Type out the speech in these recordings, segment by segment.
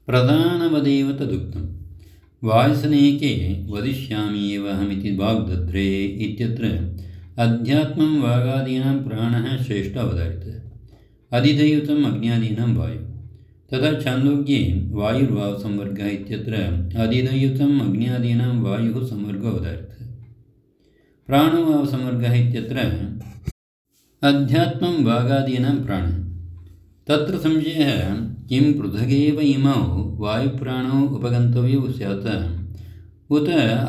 प्रधानवदेव तदुक्तं। वायुसनेके वदिष्यामि एव अहमिति वाग्दध्रे इत्यत्र अध्यात्मं वागादीनां प्राणः श्रेष्ठ अवधारितः, अधिदैवतम् अग्न्यादीनां वायुः। तथा छान्दोग्ये वायुर्वावसंवर्गः इत्यत्र अधिदैवतम् अग्न्यादीनां वायुः संवर्गो अवधारितः। प्राणवावसंवर्गः इत्यत्र अध्यात्मं वागादीनां प्राणः। तत्र संशयः किं पृथगेव इमौ वायुप्राणौ उपगन्तव्यौ स्यात् उत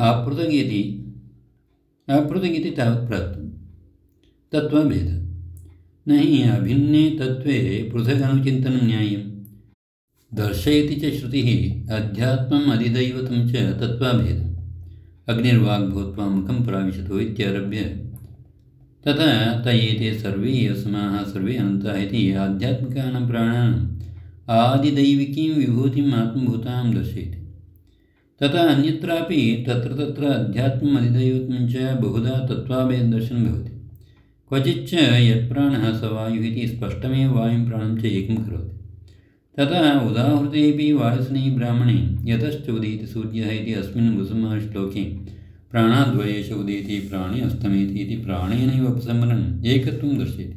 अपृथगिति तावत् प्राप्तं तत्त्वभेदः। न हि अभिन्ने तत्त्वे पृथगनुचिन्तनं न्याय्यं दर्शयति च श्रुतिः अध्यात्मम् अधिदैवतं च तत्त्वभेदम्। अग्निर्वाग्भूत्वा मुखं प्राविशतो इत्यारभ्य तथा त एते सर्वे यस्माः सर्वे अनन्ताः इति आध्यात्मिकानां प्राणानाम् आदिदैविकीं विभूतिम् आत्मभूतां दर्शयति। तथा अन्यत्रापि तत्र अध्यात्मम् अधिदैवतं च बहुधा तत्त्वाभेददर्शनं भवति। क्वचिच्च यत्प्राणः स वायुः इति स्पष्टमेव वायुं प्राणं च एकं करोति। तथा उदाहृतेऽपि वायुसने ब्राह्मणे यतश्च उदेति सूर्यः इति अस्मिन् उपसंहारश्लोके प्राणाद्वयेष उदेति प्राणे अस्तमेति इति प्राणेनैव उपसंहरन् एकत्वं दर्शयति।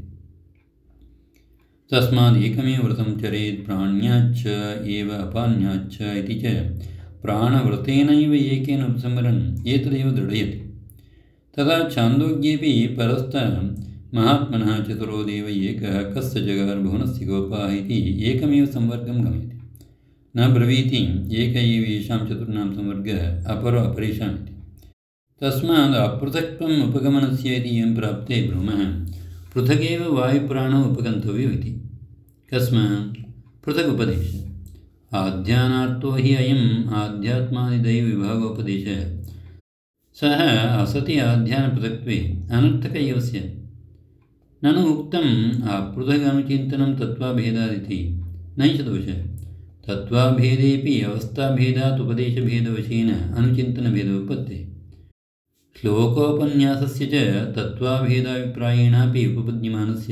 तस्माद् एकमेव व्रतं चरेत् प्राण्याच्च एव अपान्याच्च इति च प्राणव्रतेनैव एकेन उपसंहरन् एतदेव दृढयति। तथा छान्दोग्येऽपि परस्तः महात्मनः चतुरो देव एकः कस्य जगारभुवनस्य गोपाः इति एकमेव संवर्गं गमयति। न ब्रवीति एक एव येषां चतुर्णां संवर्गः अपरो अपरेषामिति। तस्माद् अपृथक्त्वम् उपगमनस्य इति एवं प्राप्ते ब्रूमः पृथगेव वायुप्राणौ उपगन्तव्यौ इति। कस्मात् पृथगुपदेशः आध्यानार्थो हि अयम् आध्यात्मादिदैवविभागोपदेशः। सः असति आध्यानपृथक्त्वे अनर्थक एव स्यात्। ननु उक्तम् अपृथगनुचिन्तनं तत्त्वाभेदादिति नैष दोषः। तत्त्वाभेदेऽपि अवस्थाभेदात् उपदेशभेदवशेन अनुचिन्तनभेदोत्पत्तिः। श्लोकोपन्यासस्य च तत्त्वाभेदाभिप्रायेणापि उपपद्यमानस्य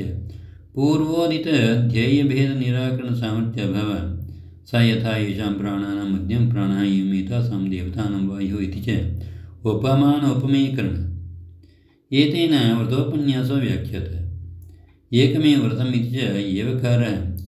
पूर्वोदितध्येयभेदनिराकरणसामर्थ्याभावात् स यथा येषां प्राणानां मध्यं प्राणः एवमेतासां देवतानां वायुः इति च उपमानोपमेयकरणम्। एतेन व्रतोपन्यासो व्याख्यातः। एकमेव व्रतम् इति च एवकारः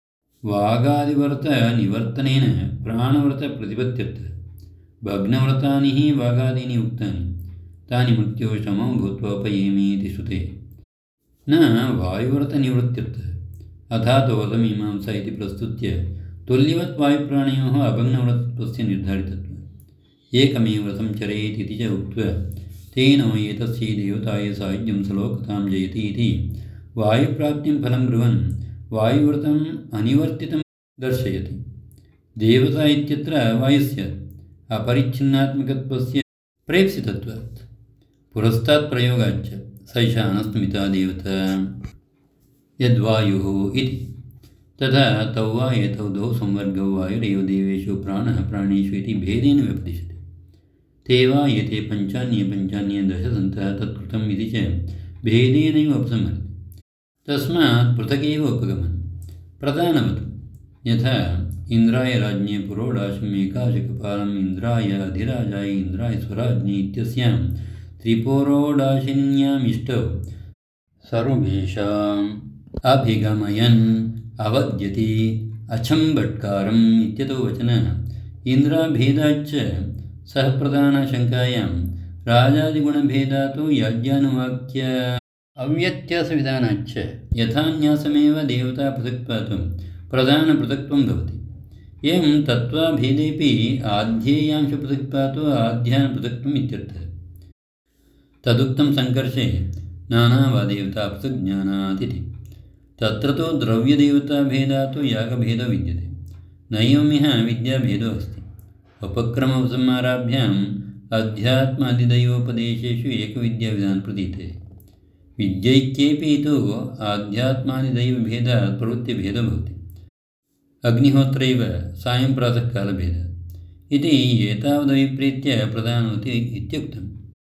वागादिव्रतनिवर्तनेन प्राणव्रतप्रतिपत्त्यर्थः। भग्नव्रतानि हि वागादीनि उक्तानि तानि मृत्योः शमो भूत्वा उपयेमीति श्रुते न वायुव्रतनिवृत्त्यर्थः। अथातो व्रतमीमांसा इति प्रस्तुत्य तुल्यवत् वायुप्राणयोः अभग्नव्रतत्वस्य निर्धारितत्वम्। एकमेव व्रतं चरेत् इति च उक्त्वा तेन एतस्यै देवताय सायुज्यं सलोकतां जयति इति वायुप्राप्तिं फलं ब्रुवन् वायुव्रतम् अनिवर्तितं दर्शयति। देवता इत्यत्र वायुस्य अपरिच्छिन्नात्मकत्वस्य प्रेप्सितत्वात् पुरस्तात् प्रयोगाच्च सैषा अनस्तमिता देवता यद्वायुः इति। तथा तौ वा एतौ द्वौ संवर्गौ वायुरेव देवेषु प्राणः प्राणेषु इति भेदेन व्यपदिश्यते। ते वा एते पञ्चान्ये दश सन्तः तत्कृतम् इति च भेदेनैव उपसंहरति। तस्मात् पृथगेव उपगमनं प्रधानवत् यथा इन्द्राय राज्ञे पुरोडाशम् एकाशकपालम् इन्द्राय अधिराजाय इन्द्राय स्वराज्ञे इत्यस्यां त्रिपुरोडाशिन्यामिष्टौ सर्वेषाम् अभिगमयन् अवद्यति अचम्बट्कारम् इत्यतो वचनः इन्द्राभेदाच्च सह प्रधानशङ्कायां राजादिगुणभेदातो याज्ञानुवाक्य अव्यत्यासविधानाच्च यथान्यासमेव देवता पृथक्त्वात् प्रधानपृथक्त्वं भवति। एवं तत्त्वाभेदेऽपि आध्येयांशपृथक्त्वात् आध्यानपृथक्त्वम् इत्यर्थः। तदुक्तं सङ्कर्षे नानावादेवता पृथग्ज्ञानात् इति। तत्र तु द्रव्यदेवताभेदात् यागभेदो विद्यते। नैवमिह विद्याभेदो अस्ति। उपक्रमोपसंहाराभ्याम् अध्यात्मादिदैवोपदेशेषु एकविद्याविधानं प्रतीयते। विद्यैक्येऽपि तु आध्यात्मादिदैवभेदात् प्रवृत्तिभेदो भवति। अग्निहोत्रैव सायं प्रातःकालभेदः इति एतावदभिप्रेत्य प्रधानोति इत्युक्तम्।